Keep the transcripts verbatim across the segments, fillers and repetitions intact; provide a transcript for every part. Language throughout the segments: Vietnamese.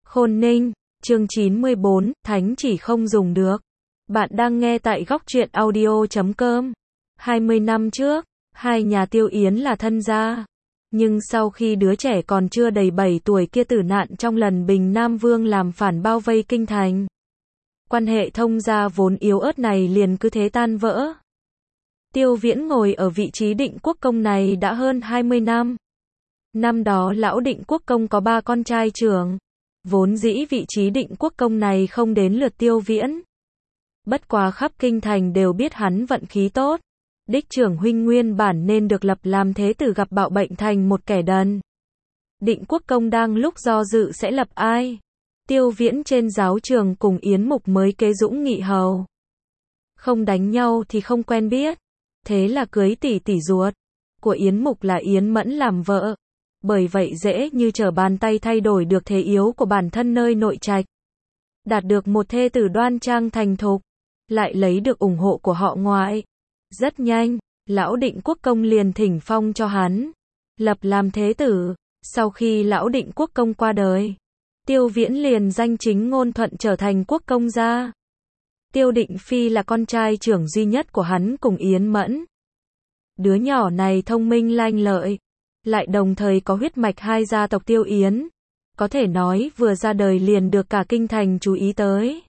Khôn Ninh, chương chín mươi bốn, Thánh chỉ không dùng được. Bạn đang nghe tại góc truyện audio chấm com. hai mươi năm trước, hai nhà Tiêu Yến là thân gia. Nhưng sau khi đứa trẻ còn chưa đầy bảy tuổi kia tử nạn trong lần Bình Nam Vương làm phản bao vây kinh thành, quan hệ thông gia vốn yếu ớt này liền cứ thế tan vỡ. Tiêu Viễn ngồi ở vị trí định quốc công này đã hơn hai mươi năm. Năm đó lão định quốc công có ba con trai trưởng. Vốn dĩ vị trí định quốc công này không đến lượt Tiêu Viễn. Bất quá khắp kinh thành đều biết hắn vận khí tốt. Đích trưởng huynh nguyên bản nên được lập làm thế tử gặp bạo bệnh thành một kẻ đần. Định quốc công đang lúc do dự sẽ lập ai. Tiêu Viễn trên giáo trường cùng Yến Mục mới kế Dũng Nghị hầu. Không đánh nhau thì không quen biết. Thế là cưới tỷ tỷ ruột của Yến Mục là Yến Mẫn làm vợ. Bởi vậy dễ như trở bàn tay thay đổi được thế yếu của bản thân nơi nội trạch. Đạt được một thê tử đoan trang thành thục, lại lấy được ủng hộ của họ ngoại. Rất nhanh, lão định quốc công liền thỉnh phong cho hắn, lập làm thế tử. Sau khi lão định quốc công qua đời, Tiêu Viễn liền danh chính ngôn thuận trở thành quốc công gia. Tiêu Định Phi là con trai trưởng duy nhất của hắn cùng Yến Mẫn. Đứa nhỏ này thông minh lanh lợi, lại đồng thời có huyết mạch hai gia tộc Tiêu Yến. Có thể nói vừa ra đời liền được cả kinh thành chú ý tới.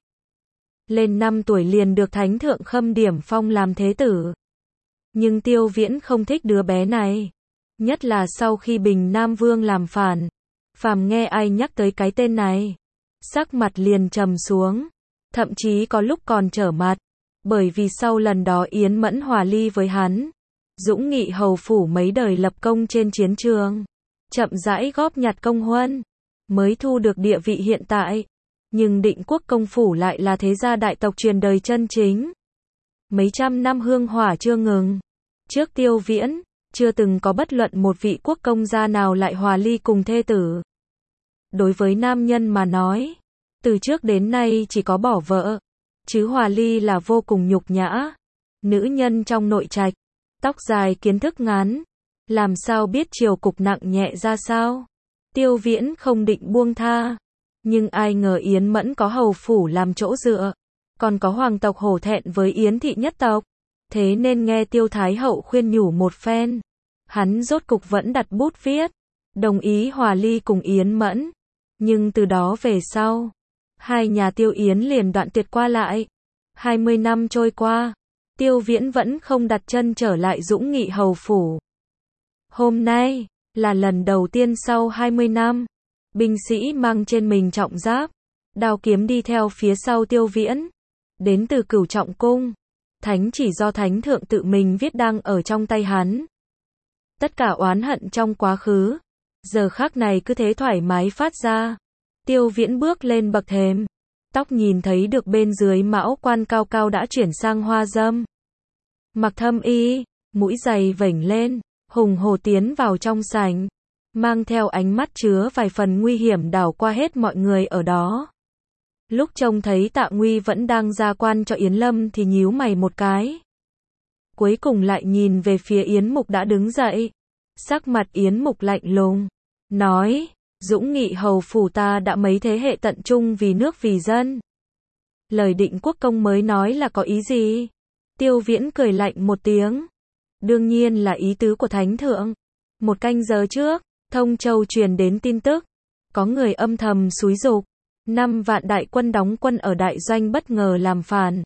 Lên năm tuổi liền được Thánh Thượng Khâm điểm phong làm thế tử. Nhưng Tiêu Viễn không thích đứa bé này. Nhất là sau khi Bình Nam Vương làm phản. Phàm nghe ai nhắc tới cái tên này, sắc mặt liền trầm xuống. Thậm chí có lúc còn trở mặt. Bởi vì sau lần đó Yến Mẫn hòa ly với hắn, Dũng Nghị hầu phủ mấy đời lập công trên chiến trường, chậm rãi góp nhặt công huân, mới thu được địa vị hiện tại. Nhưng định quốc công phủ lại là thế gia đại tộc truyền đời chân chính. Mấy trăm năm hương hỏa chưa ngừng. Trước Tiêu Viễn, chưa từng có bất luận một vị quốc công gia nào lại hòa ly cùng thê tử. Đối với nam nhân mà nói, từ trước đến nay chỉ có bỏ vợ, chứ hòa ly là vô cùng nhục nhã. Nữ nhân trong nội trạch, tóc dài kiến thức ngắn, làm sao biết triều cục nặng nhẹ ra sao. Tiêu Viễn không định buông tha. Nhưng ai ngờ Yến Mẫn có hầu phủ làm chỗ dựa, còn có hoàng tộc hổ thẹn với Yến thị nhất tộc. Thế nên nghe Tiêu Thái hậu khuyên nhủ một phen, hắn rốt cục vẫn đặt bút viết, đồng ý hòa ly cùng Yến Mẫn. Nhưng từ đó về sau, hai nhà Tiêu Yến liền đoạn tuyệt qua lại. hai mươi năm trôi qua, Tiêu Viễn vẫn không đặt chân trở lại Dũng Nghị hầu phủ. Hôm nay, là lần đầu tiên sau hai mươi năm, binh sĩ mang trên mình trọng giáp, đao kiếm đi theo phía sau Tiêu Viễn. Đến từ Cửu Trọng Cung, thánh chỉ do Thánh Thượng tự mình viết đang ở trong tay hắn. Tất cả oán hận trong quá khứ, giờ khắc này cứ thế thoải mái phát ra. Tiêu Viễn bước lên bậc thềm, tóc nhìn thấy được bên dưới mão quan cao cao đã chuyển sang hoa dâm. Mặc thâm y, mũi giày vểnh lên, hùng hổ tiến vào trong sảnh, mang theo ánh mắt chứa vài phần nguy hiểm đảo qua hết mọi người ở đó. Lúc trông thấy Tạ Nguy vẫn đang ra quan cho Yến Lâm thì nhíu mày một cái. Cuối cùng lại nhìn về phía Yến Mục đã đứng dậy. Sắc mặt Yến Mục lạnh lùng, nói, Dũng Nghị hầu phủ ta đã mấy thế hệ tận trung vì nước vì dân. Lời định quốc công mới nói là có ý gì? Tiêu Viễn cười lạnh một tiếng. Đương nhiên là ý tứ của Thánh Thượng. Một canh giờ trước, Thông Châu truyền đến tin tức, có người âm thầm xúi giục, năm vạn đại quân đóng quân ở đại doanh bất ngờ làm phản,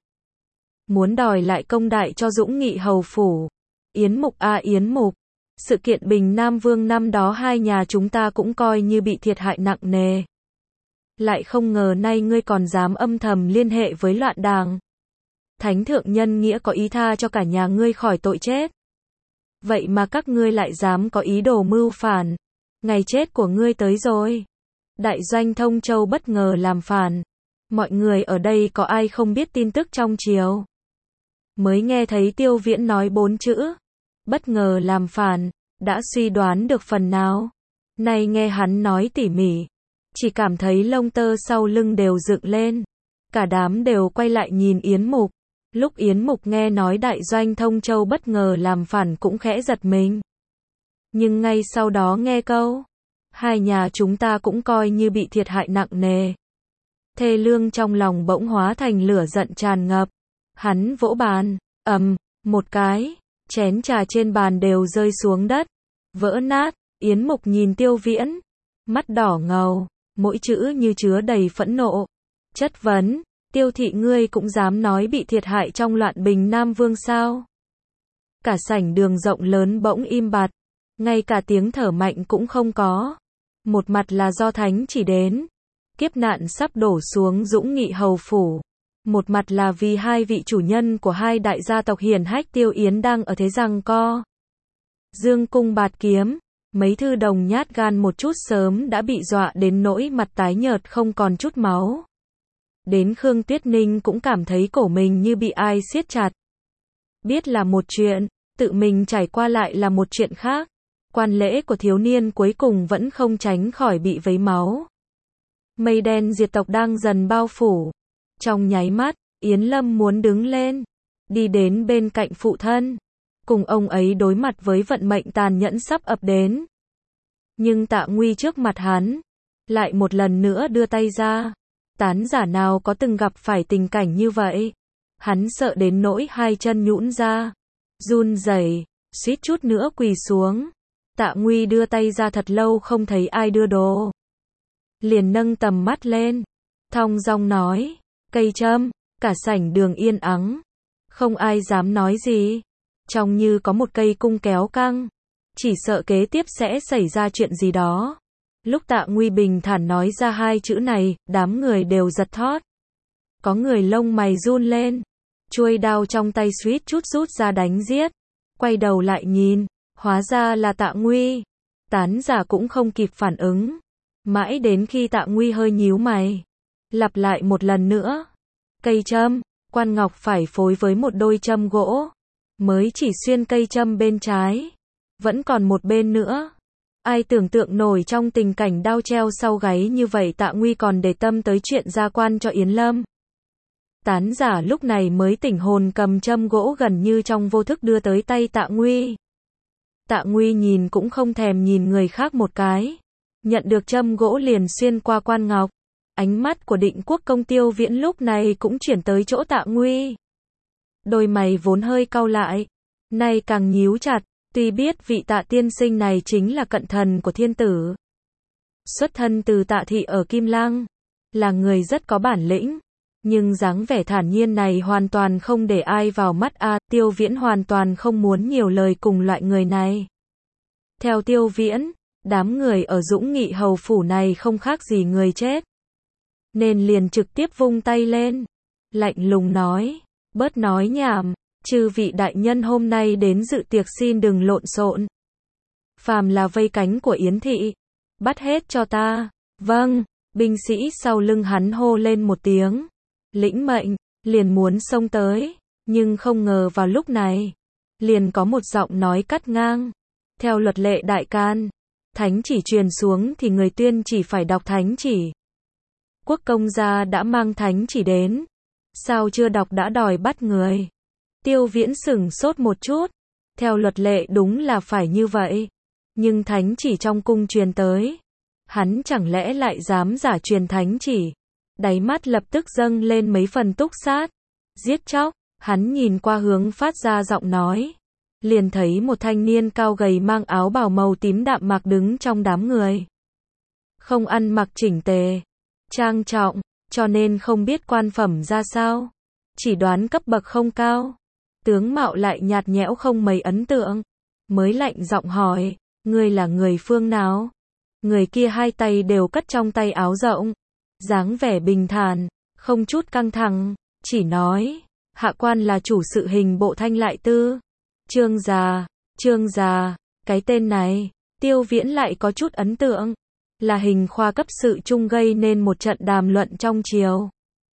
muốn đòi lại công đại cho Dũng Nghị hầu phủ. Yến Mục a Yến Mục, sự kiện Bình Nam Vương năm đó hai nhà chúng ta cũng coi như bị thiệt hại nặng nề. Lại không ngờ nay ngươi còn dám âm thầm liên hệ với loạn đảng. Thánh Thượng nhân nghĩa có ý tha cho cả nhà ngươi khỏi tội chết. Vậy mà các ngươi lại dám có ý đồ mưu phản. Ngày chết của ngươi tới rồi. Đại doanh Thông Châu bất ngờ làm phản. Mọi người ở đây có ai không biết tin tức trong triều? Mới nghe thấy Tiêu Viễn nói bốn chữ, bất ngờ làm phản, đã suy đoán được phần nào. Nay nghe hắn nói tỉ mỉ, chỉ cảm thấy lông tơ sau lưng đều dựng lên. Cả đám đều quay lại nhìn Yến Mục. Lúc Yến Mục nghe nói đại doanh Thông Châu bất ngờ làm phản cũng khẽ giật mình. Nhưng ngay sau đó nghe câu, Hai nhà chúng ta cũng coi như bị thiệt hại nặng nề. Thê Lương trong lòng bỗng hóa thành lửa giận tràn ngập. Hắn vỗ bàn, ầm, một cái, chén trà trên bàn đều rơi xuống đất, vỡ nát. Yến Mục nhìn Tiêu Viễn, mắt đỏ ngầu, mỗi chữ như chứa đầy phẫn nộ. Chất vấn, Tiêu thị ngươi cũng dám nói bị thiệt hại trong loạn Bình Nam Vương sao? Cả sảnh đường rộng lớn bỗng im bặt, ngay cả tiếng thở mạnh cũng không có. Một mặt là do thánh chỉ đến, kiếp nạn sắp đổ xuống Dũng Nghị hầu phủ. Một mặt là vì hai vị chủ nhân của hai đại gia tộc hiển hách Tiêu Yến đang ở thế giằng co. Dương cung bạt kiếm, mấy thư đồng nhát gan một chút sớm đã bị dọa đến nỗi mặt tái nhợt không còn chút máu. Đến Khương Tuyết Ninh cũng cảm thấy cổ mình như bị ai siết chặt. Biết là một chuyện, tự mình trải qua lại là một chuyện khác. Quan lễ của thiếu niên cuối cùng vẫn không tránh khỏi bị vấy máu. Mây đen diệt tộc đang dần bao phủ. Trong nháy mắt, Yến Lâm muốn đứng lên, đi đến bên cạnh phụ thân, cùng ông ấy đối mặt với vận mệnh tàn nhẫn sắp ập đến. Nhưng Tạ Nguy trước mặt hắn, lại một lần nữa đưa tay ra. Tán giả nào có từng gặp phải tình cảnh như vậy? Hắn sợ đến nỗi hai chân nhũn ra, run rẩy, suýt chút nữa quỳ xuống. Tạ Nguy đưa tay ra thật lâu không thấy ai đưa đồ. Liền nâng tầm mắt lên, thong dong nói, cây châm. Cả sảnh đường yên ắng, không ai dám nói gì. Trông như có một cây cung kéo căng, chỉ sợ kế tiếp sẽ xảy ra chuyện gì đó. Lúc Tạ Nguy bình thản nói ra hai chữ này, đám người đều giật thót. Có người lông mày run lên, chuôi đao trong tay suýt chút rút ra đánh giết. Quay đầu lại nhìn, hóa ra là Tạ Nguy. Tán giả cũng không kịp phản ứng. Mãi đến khi Tạ Nguy hơi nhíu mày, lặp lại một lần nữa. Cây châm, quan ngọc phải phối với một đôi châm gỗ. Mới chỉ xuyên cây châm bên trái, vẫn còn một bên nữa. Ai tưởng tượng nổi trong tình cảnh đao treo sau gáy như vậy Tạ Nguy còn để tâm tới chuyện gia quan cho Yến Lâm. Tán giả lúc này mới tỉnh hồn cầm châm gỗ gần như trong vô thức đưa tới tay Tạ Nguy. Tạ Nguy nhìn cũng không thèm nhìn người khác một cái. Nhận được châm gỗ liền xuyên qua quan ngọc. Ánh mắt của Định Quốc công Tiêu Viễn lúc này cũng chuyển tới chỗ Tạ Nguy. Đôi mày vốn hơi cau lại, nay càng nhíu chặt. Tuy biết vị Tạ tiên sinh này chính là cận thần của thiên tử, xuất thân từ Tạ thị ở Kim Lăng, là người rất có bản lĩnh, nhưng dáng vẻ thản nhiên này hoàn toàn không để ai vào mắt a. À, Tiêu Viễn hoàn toàn không muốn nhiều lời cùng loại người này. Theo Tiêu Viễn, đám người ở Dũng Nghị hầu phủ này không khác gì người chết, nên liền trực tiếp vung tay lên, lạnh lùng nói, bớt nói nhảm. Chư vị đại nhân hôm nay đến dự tiệc xin đừng lộn xộn. Phàm là vây cánh của Yến thị, bắt hết cho ta. Vâng, binh sĩ sau lưng hắn hô lên một tiếng. Lĩnh mệnh, liền muốn xông tới, nhưng không ngờ vào lúc này, liền có một giọng nói cắt ngang. Theo luật lệ đại can, thánh chỉ truyền xuống thì người tuyên chỉ phải đọc thánh chỉ. Quốc công gia đã mang thánh chỉ đến, sao chưa đọc đã đòi bắt người? Tiêu Viễn sửng sốt một chút, theo luật lệ đúng là phải như vậy, nhưng thánh chỉ trong cung truyền tới, hắn chẳng lẽ lại dám giả truyền thánh chỉ? Đáy mắt lập tức dâng lên mấy phần túc sát, giết chóc. Hắn nhìn qua hướng phát ra giọng nói, liền thấy một thanh niên cao gầy mang áo bào màu tím đạm mạc đứng trong đám người. Không ăn mặc chỉnh tề, trang trọng, cho nên không biết quan phẩm ra sao, chỉ đoán cấp bậc không cao. Tướng mạo lại nhạt nhẽo không mấy ấn tượng, mới lạnh giọng hỏi, ngươi là người phương nào? Người kia hai tay đều cất trong tay áo rộng, dáng vẻ bình thản, không chút căng thẳng, chỉ nói, hạ quan là chủ sự hình bộ Thanh Lại Tư. Trương gia, Trương gia, cái tên này, Tiêu Viễn lại có chút ấn tượng, là hình khoa cấp sự trung gây nên một trận đàm luận trong triều.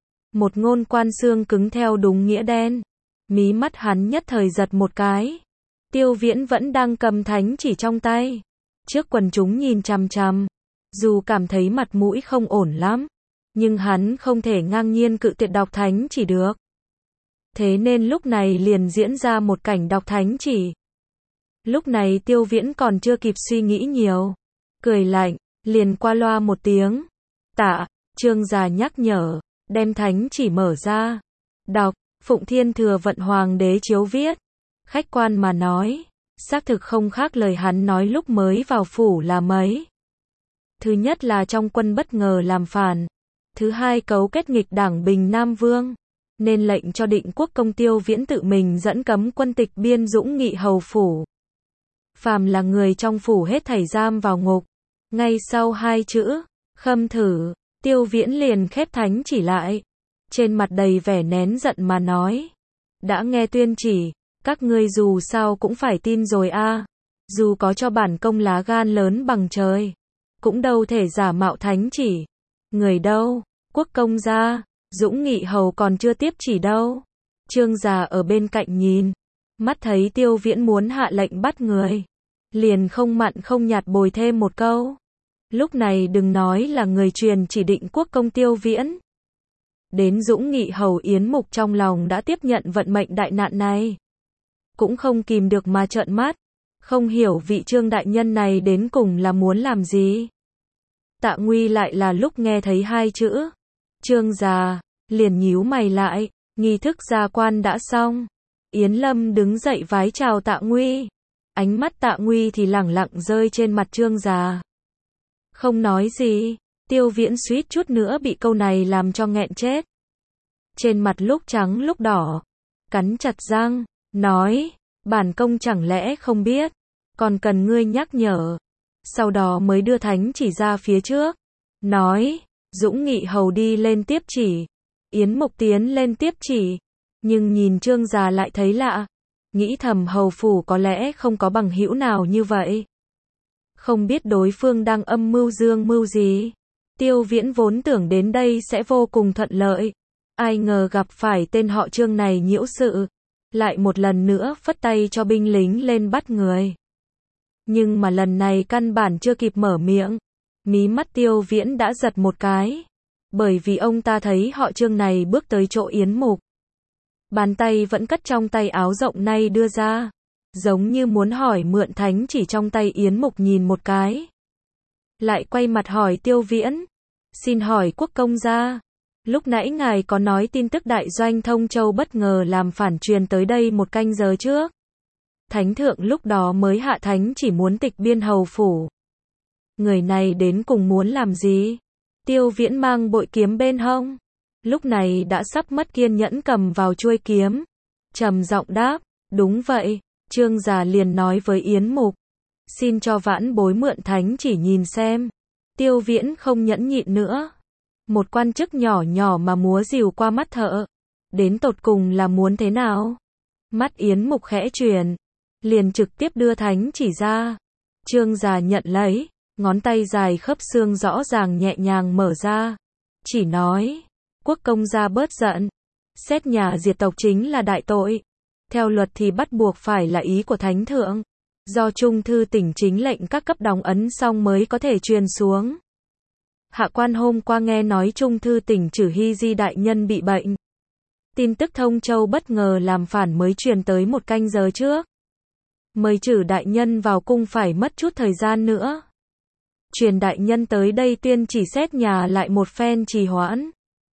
Một ngôn quan xương cứng theo đúng nghĩa đen. Mí mắt hắn nhất thời giật một cái. Tiêu Viễn vẫn đang cầm thánh chỉ trong tay, trước quần chúng nhìn chằm chằm. Dù cảm thấy mặt mũi không ổn lắm, nhưng hắn không thể ngang nhiên cự tuyệt đọc thánh chỉ được. Thế nên lúc này liền diễn ra một cảnh đọc thánh chỉ. Lúc này Tiêu Viễn còn chưa kịp suy nghĩ nhiều, cười lạnh, liền qua loa một tiếng. Tạ, Trương gia nhắc nhở, đem thánh chỉ mở ra. Đọc, Phụng Thiên Thừa Vận Hoàng đế chiếu viết. Khách quan mà nói, xác thực không khác lời hắn nói lúc mới vào phủ là mấy. Thứ nhất là trong quân bất ngờ làm phản. Thứ hai cấu kết nghịch đảng Bình Nam Vương. Nên lệnh cho Định Quốc công Tiêu Viễn tự mình dẫn cấm quân tịch biên Dũng Nghị hầu phủ. Phàm là người trong phủ hết thảy giam vào ngục. Ngay sau hai chữ, khâm thử, Tiêu Viễn liền khép thánh chỉ lại. Trên mặt đầy vẻ nén giận mà nói. Đã nghe tuyên chỉ, các ngươi dù sao cũng phải tin rồi a. Dù có cho bản công lá gan lớn bằng trời, cũng đâu thể giả mạo thánh chỉ. Người đâu? Quốc công gia, Dũng Nghị hầu còn chưa tiếp chỉ đâu. Trương gia ở bên cạnh nhìn, mắt thấy Tiêu Viễn muốn hạ lệnh bắt người, liền không mặn không nhạt bồi thêm một câu. Lúc này đừng nói là người truyền chỉ Định Quốc công Tiêu Viễn. Đến Dũng Nghị hầu Yến Mục trong lòng đã tiếp nhận vận mệnh đại nạn này. Cũng không kìm được mà trợn mắt, không hiểu vị Trương đại nhân này đến cùng là muốn làm gì. Tạ Nguy lại là lúc nghe thấy hai chữ Trương gia, liền nhíu mày lại, nghi thức gia quan đã xong. Yến Lâm đứng dậy vái chào Tạ Nguy. Ánh mắt Tạ Nguy thì lẳng lặng rơi trên mặt Trương gia. Không nói gì, Tiêu Viễn suýt chút nữa bị câu này làm cho nghẹn chết. Trên mặt lúc trắng lúc đỏ, cắn chặt răng, nói, bản công chẳng lẽ không biết, còn cần ngươi nhắc nhở. Sau đó mới đưa thánh chỉ ra phía trước, nói, Dũng Nghị hầu đi lên tiếp chỉ. Yến Mục tiến lên tiếp chỉ, nhưng nhìn Trương gia lại thấy lạ, nghĩ thầm hầu phủ có lẽ không có bằng hữu nào như vậy. Không biết đối phương đang âm mưu dương mưu gì. Tiêu Viễn vốn tưởng đến đây sẽ vô cùng thuận lợi, ai ngờ gặp phải tên họ Trương này nhiễu sự, lại một lần nữa phất tay cho binh lính lên bắt người. Nhưng mà lần này căn bản chưa kịp mở miệng, mí mắt Tiêu Viễn đã giật một cái, bởi vì ông ta thấy họ Trương này bước tới chỗ Yến Mục. Bàn tay vẫn cất trong tay áo rộng nay đưa ra, giống như muốn hỏi mượn thánh chỉ trong tay Yến Mục nhìn một cái. Lại quay mặt hỏi Tiêu Viễn, xin hỏi quốc công gia, lúc nãy ngài có nói tin tức đại doanh Thông Châu bất ngờ làm phản truyền tới đây một canh giờ trước. Thánh thượng lúc đó mới hạ thánh chỉ muốn tịch biên hầu phủ. Người này đến cùng muốn làm gì? Tiêu Viễn mang bội kiếm bên hông, lúc này đã sắp mất kiên nhẫn cầm vào chuôi kiếm, trầm giọng đáp, đúng vậy. Trương gia liền nói với Yến Mục, xin cho vãn bối mượn thánh chỉ nhìn xem. Tiêu Viễn không nhẫn nhịn nữa. Một quan chức nhỏ nhỏ mà múa rìu qua mắt thợ, đến tột cùng là muốn thế nào? Mắt Yến Mục khẽ chuyển, liền trực tiếp đưa thánh chỉ ra. Trương gia nhận lấy, ngón tay dài khớp xương rõ ràng nhẹ nhàng mở ra, chỉ nói, quốc công gia bớt giận, xét nhà diệt tộc chính là đại tội. Theo luật thì bắt buộc phải là ý của thánh thượng, do Trung thư tỉnh chính lệnh các cấp đóng ấn xong mới có thể truyền xuống. Hạ quan hôm qua nghe nói Trung thư tỉnh Chử Hy Di đại nhân bị bệnh. Tin tức Thông Châu bất ngờ làm phản mới truyền tới một canh giờ trước. Mời Chử đại nhân vào cung phải mất chút thời gian nữa. Truyền đại nhân tới đây tuyên chỉ xét nhà lại một phen trì hoãn.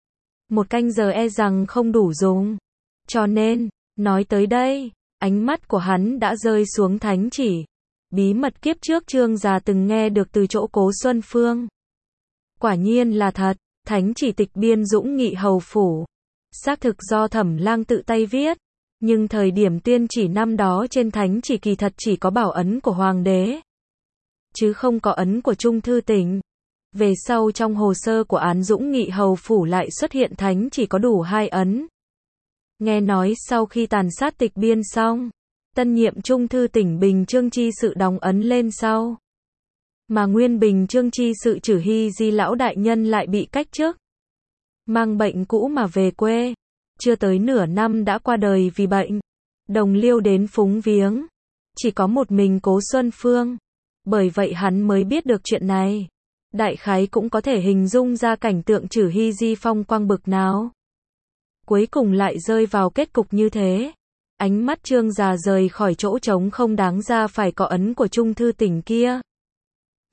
Một canh giờ e rằng không đủ dùng. Cho nên, nói tới đây, ánh mắt của hắn đã rơi xuống thánh chỉ. Bí mật kiếp trước Trương gia từng nghe được từ chỗ Cố Xuân Phương. Quả nhiên là thật, thánh chỉ tịch biên Dũng Nghị hầu phủ. Xác thực do Thẩm Lang tự tay viết, nhưng thời điểm tuyên chỉ năm đó trên thánh chỉ kỳ thật chỉ có bảo ấn của hoàng đế, chứ không có ấn của Trung thư tỉnh. Về sau trong hồ sơ của án Dũng Nghị hầu phủ lại xuất hiện thánh chỉ có đủ hai ấn. Nghe nói sau khi tàn sát tịch biên xong, tân nhiệm Trung thư tỉnh Bình Chương chi sự đóng ấn lên sau. Mà nguyên Bình Chương chi sự Chử Hy Di lão đại nhân lại bị cách chức. Mang bệnh cũ mà về quê, chưa tới nửa năm đã qua đời vì bệnh. Đồng liêu đến phúng viếng, chỉ có một mình Cố Xuân Phương. Bởi vậy hắn mới biết được chuyện này. Đại khái cũng có thể hình dung ra cảnh tượng Chử Hy Di phong quang bực nào. Cuối cùng lại rơi vào kết cục như thế. Ánh mắt Trương gia rời khỏi chỗ trống không đáng ra phải có ấn của Trung thư tỉnh kia.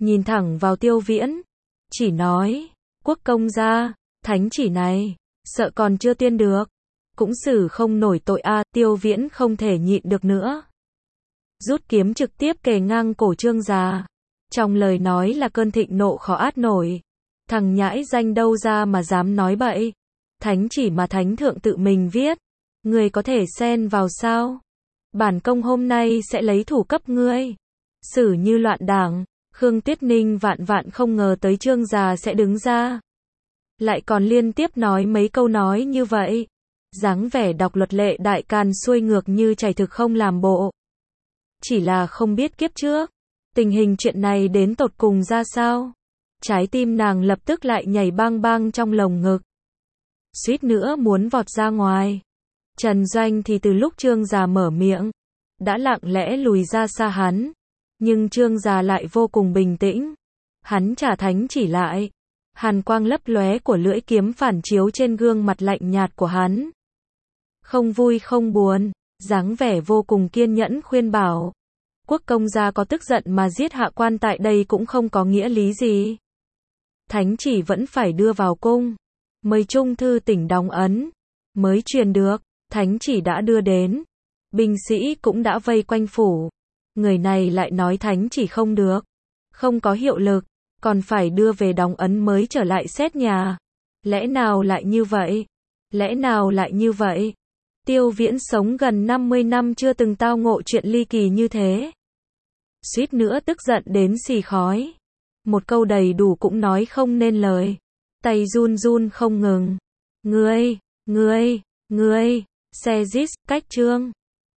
nhìn thẳng vào Tiêu Viễn, chỉ nói, quốc công gia, thánh chỉ này, sợ còn chưa tiên được, cũng xử không nổi tội a. Tiêu Viễn không thể nhịn được nữa, rút kiếm trực tiếp kề ngang cổ Trương gia, trong lời nói là cơn thịnh nộ khó át nổi. Thằng nhãi danh đâu ra mà dám nói bậy, thánh chỉ mà thánh thượng tự mình viết, người có thể xen vào sao? Bản công hôm nay sẽ lấy thủ cấp ngươi, xử như loạn đảng. Khương Tuyết Ninh vạn vạn không ngờ tới Trương gia sẽ đứng ra, lại còn liên tiếp nói mấy câu nói như vậy, dáng vẻ đọc luật lệ đại càn xuôi ngược như chảy thực không làm bộ. Chỉ là không biết kiếp trước, tình hình chuyện này đến tột cùng ra sao. Trái tim nàng lập tức lại nhảy bang bang trong lồng ngực, suýt nữa muốn vọt ra ngoài. Trần Doanh thì từ lúc Trương gia mở miệng, đã lặng lẽ lùi ra xa hắn, nhưng Trương gia lại vô cùng bình tĩnh. Hắn trả thánh chỉ lại, hàn quang lấp lóe của lưỡi kiếm phản chiếu trên gương mặt lạnh nhạt của hắn. Không vui không buồn, dáng vẻ vô cùng kiên nhẫn khuyên bảo. Quốc công gia có tức giận mà giết hạ quan tại đây cũng không có nghĩa lý gì. Thánh chỉ vẫn phải đưa vào cung, mời trung thư tỉnh đóng ấn, mới truyền được. Thánh chỉ đã đưa đến, binh sĩ cũng đã vây quanh phủ. Người này lại nói thánh chỉ không được, không có hiệu lực, còn phải đưa về đóng ấn mới trở lại xét nhà. Lẽ nào lại như vậy? Lẽ nào lại như vậy? Tiêu Viễn sống gần năm mươi năm chưa từng tao ngộ chuyện ly kỳ như thế. Suýt nữa tức giận đến xì khói. Một câu đầy đủ cũng nói không nên lời. Tay run run không ngừng. Ngươi, ngươi, ngươi, xe dít, cách Trương